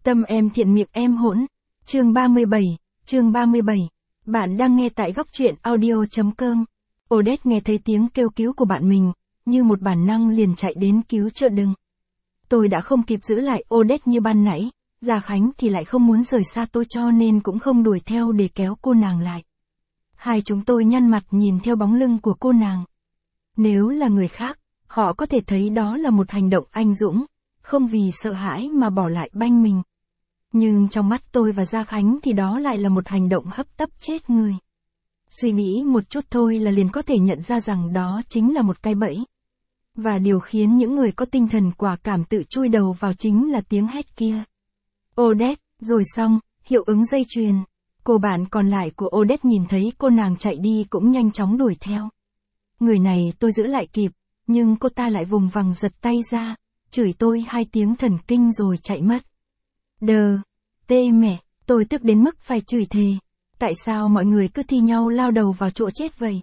Tâm em thiện miệng em hỗn. Chương 37, chương 37. Bạn đang nghe tại góc truyện audio.com. Odette nghe thấy tiếng kêu cứu của bạn mình, như một bản năng liền chạy đến cứu trợ đừng. Tôi đã không kịp giữ lại Odette như ban nãy, Gia Khánh thì lại không muốn rời xa tôi cho nên cũng không đuổi theo để kéo cô nàng lại. Hai chúng tôi nhăn mặt nhìn theo bóng lưng của cô nàng. Nếu là người khác, họ có thể thấy đó là một hành động anh dũng, không vì sợ hãi mà bỏ lại banh mình. Nhưng trong mắt tôi và Gia Khánh thì đó lại là một hành động hấp tấp chết người. Suy nghĩ một chút thôi là liền có thể nhận ra rằng đó chính là một cái bẫy. Và điều khiến những người có tinh thần quả cảm tự chui đầu vào chính là tiếng hét kia. Odette, rồi xong, hiệu ứng dây chuyền. Cô bạn còn lại của Odette nhìn thấy cô nàng chạy đi cũng nhanh chóng đuổi theo. Người này tôi giữ lại kịp, nhưng cô ta lại vùng vằng giật tay ra, chửi tôi 2 tiếng thần kinh rồi chạy mất. Tê mẹ, tôi tức đến mức phải chửi thề. Tại sao mọi người cứ thi nhau lao đầu vào chỗ chết vậy?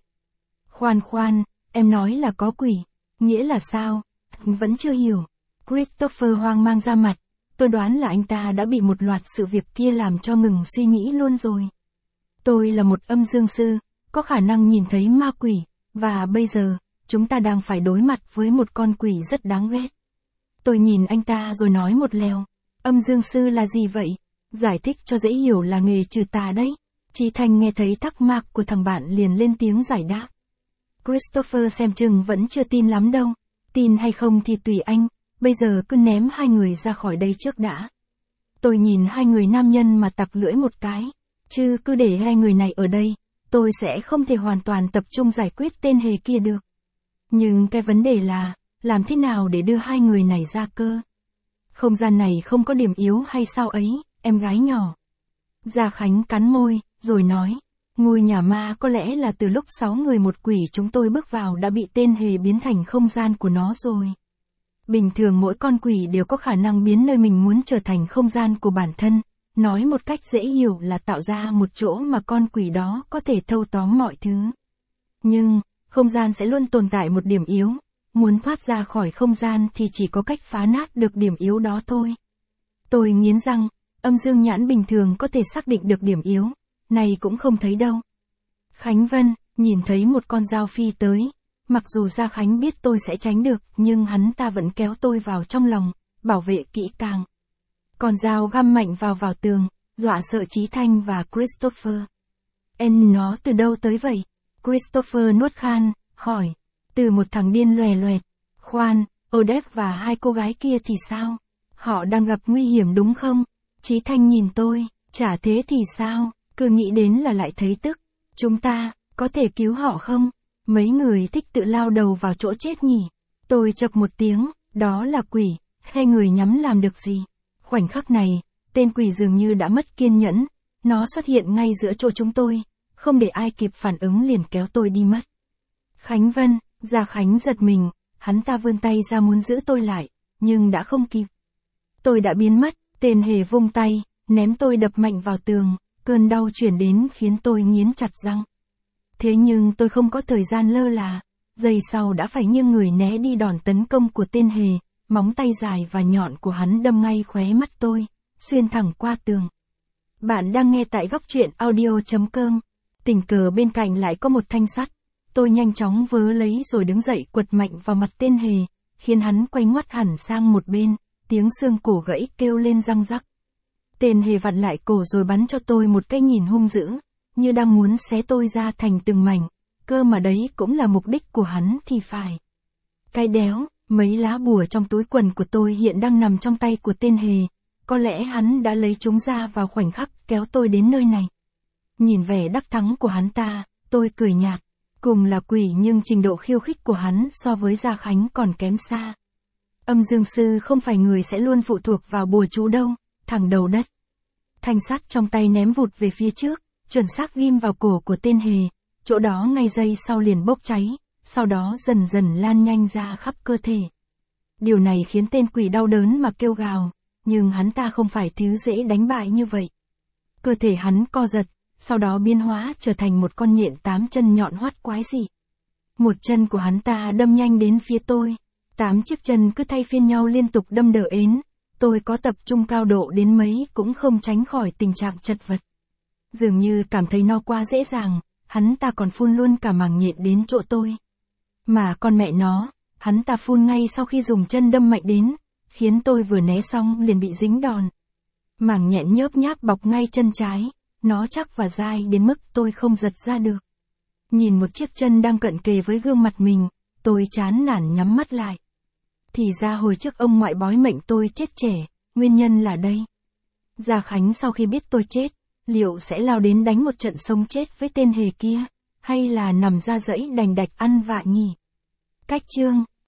Khoan, em nói là có quỷ. Nghĩa là sao? Vẫn chưa hiểu. Christopher hoang mang ra mặt. Tôi đoán là anh ta đã bị một loạt sự việc kia làm cho ngừng suy nghĩ luôn rồi. Tôi là một âm dương sư, có khả năng nhìn thấy ma quỷ, và bây giờ, chúng ta đang phải đối mặt với một con quỷ rất đáng ghét. Tôi nhìn anh ta rồi nói một lèo. Âm dương sư là gì vậy? Giải thích cho dễ hiểu là nghề trừ tà đấy. Chí Thanh nghe thấy thắc mắc của thằng bạn liền lên tiếng giải đáp. Christopher xem chừng vẫn chưa tin lắm đâu. Tin hay không thì tùy anh, bây giờ cứ ném 2 người ra khỏi đây trước đã. Tôi nhìn 2 người nam nhân mà tặc lưỡi một cái. Chứ cứ để 2 người này ở đây, tôi sẽ không thể hoàn toàn tập trung giải quyết tên hề kia được. Nhưng cái vấn đề là, làm thế nào để đưa 2 người này ra cơ? Không gian này không có điểm yếu hay sao ấy, em gái nhỏ. Gia Khánh cắn môi, rồi nói, ngôi nhà ma có lẽ là từ lúc 6 người một quỷ chúng tôi bước vào đã bị tên hề biến thành không gian của nó rồi. Bình thường mỗi con quỷ đều có khả năng biến nơi mình muốn trở thành không gian của bản thân, nói một cách dễ hiểu là tạo ra một chỗ mà con quỷ đó có thể thâu tóm mọi thứ. Nhưng, không gian sẽ luôn tồn tại một điểm yếu. Muốn thoát ra khỏi không gian thì chỉ có cách phá nát được điểm yếu đó thôi. Tôi nghiến răng, âm dương nhãn bình thường có thể xác định được điểm yếu, này cũng không thấy đâu. Khánh Vân, nhìn thấy một con dao phi tới, mặc dù Gia Khánh biết tôi sẽ tránh được, nhưng hắn ta vẫn kéo tôi vào trong lòng, bảo vệ kỹ càng. Con dao găm mạnh vào tường, dọa sợ Chí Thanh và Christopher. Nó từ đâu tới vậy? Christopher nuốt khan, hỏi. Từ một thằng điên loè loẹt. Khoan, Odette và 2 cô gái kia thì sao? Họ đang gặp nguy hiểm đúng không? Chí Thanh nhìn tôi, chả thế thì sao? Cứ nghĩ đến là lại thấy tức. Chúng ta, có thể cứu họ không? Mấy người thích tự lao đầu vào chỗ chết nhỉ? Tôi chậc một tiếng, đó là quỷ, 2 người nhắm làm được gì? Khoảnh khắc này, tên quỷ dường như đã mất kiên nhẫn. Nó xuất hiện ngay giữa chỗ chúng tôi, không để ai kịp phản ứng liền kéo tôi đi mất. Khánh Vân, Gia Khánh giật mình, hắn ta vươn tay ra muốn giữ tôi lại, nhưng đã không kịp. Tôi đã biến mất, tên hề vung tay, ném tôi đập mạnh vào tường, cơn đau chuyển đến khiến tôi nghiến chặt răng. Thế nhưng tôi không có thời gian lơ là, giây sau đã phải nghiêng người né đi đòn tấn công của tên hề, móng tay dài và nhọn của hắn đâm ngay khóe mắt tôi, xuyên thẳng qua tường. Bạn đang nghe tại góc truyện audio.com, tình cờ bên cạnh lại có một thanh sắt. Tôi nhanh chóng vớ lấy rồi đứng dậy quật mạnh vào mặt tên hề, khiến hắn quay ngoắt hẳn sang một bên, tiếng xương cổ gãy kêu lên răng rắc. Tên hề vặn lại cổ rồi bắn cho tôi một cái nhìn hung dữ, như đang muốn xé tôi ra thành từng mảnh, cơ mà đấy cũng là mục đích của hắn thì phải. Cái đéo, mấy lá bùa trong túi quần của tôi hiện đang nằm trong tay của tên hề, có lẽ hắn đã lấy chúng ra vào khoảnh khắc kéo tôi đến nơi này. Nhìn vẻ đắc thắng của hắn ta, tôi cười nhạt. Cùng là quỷ nhưng trình độ khiêu khích của hắn so với Gia Khánh còn kém xa. Âm dương sư không phải người sẽ luôn phụ thuộc vào bùa chú đâu, thằng đầu đất. Thanh sắt trong tay ném vụt về phía trước, chuẩn xác ghim vào cổ của tên hề, chỗ đó ngay giây sau liền bốc cháy, sau đó dần dần lan nhanh ra khắp cơ thể. Điều này khiến tên quỷ đau đớn mà kêu gào, nhưng hắn ta không phải thứ dễ đánh bại như vậy. Cơ thể hắn co giật, sau đó biến hóa trở thành một con nhện 8 chân nhọn hoắt quái dị. Một chân của hắn ta đâm nhanh đến phía tôi, 8 chiếc chân cứ thay phiên nhau liên tục đâm đỡ ến, tôi có tập trung cao độ đến mấy cũng không tránh khỏi tình trạng chật vật. Dường như cảm thấy nó quá dễ dàng, hắn ta còn phun luôn cả màng nhện đến chỗ tôi. Mà con mẹ nó, hắn ta phun ngay sau khi dùng chân đâm mạnh đến, khiến tôi vừa né xong liền bị dính đòn. Màng nhện nhớp nháp bọc ngay chân trái, nó chắc và dai đến mức tôi không giật ra được. Nhìn một chiếc chân đang cận kề với gương mặt mình, tôi chán nản nhắm mắt lại. Thì ra hồi trước ông ngoại bói mệnh tôi chết trẻ, nguyên nhân là đây. Gia Khánh sau khi biết tôi chết, liệu sẽ lao đến đánh một trận sống chết với tên hề kia, hay là nằm ra dãy đành đạch ăn vạ nhỉ? Cách chương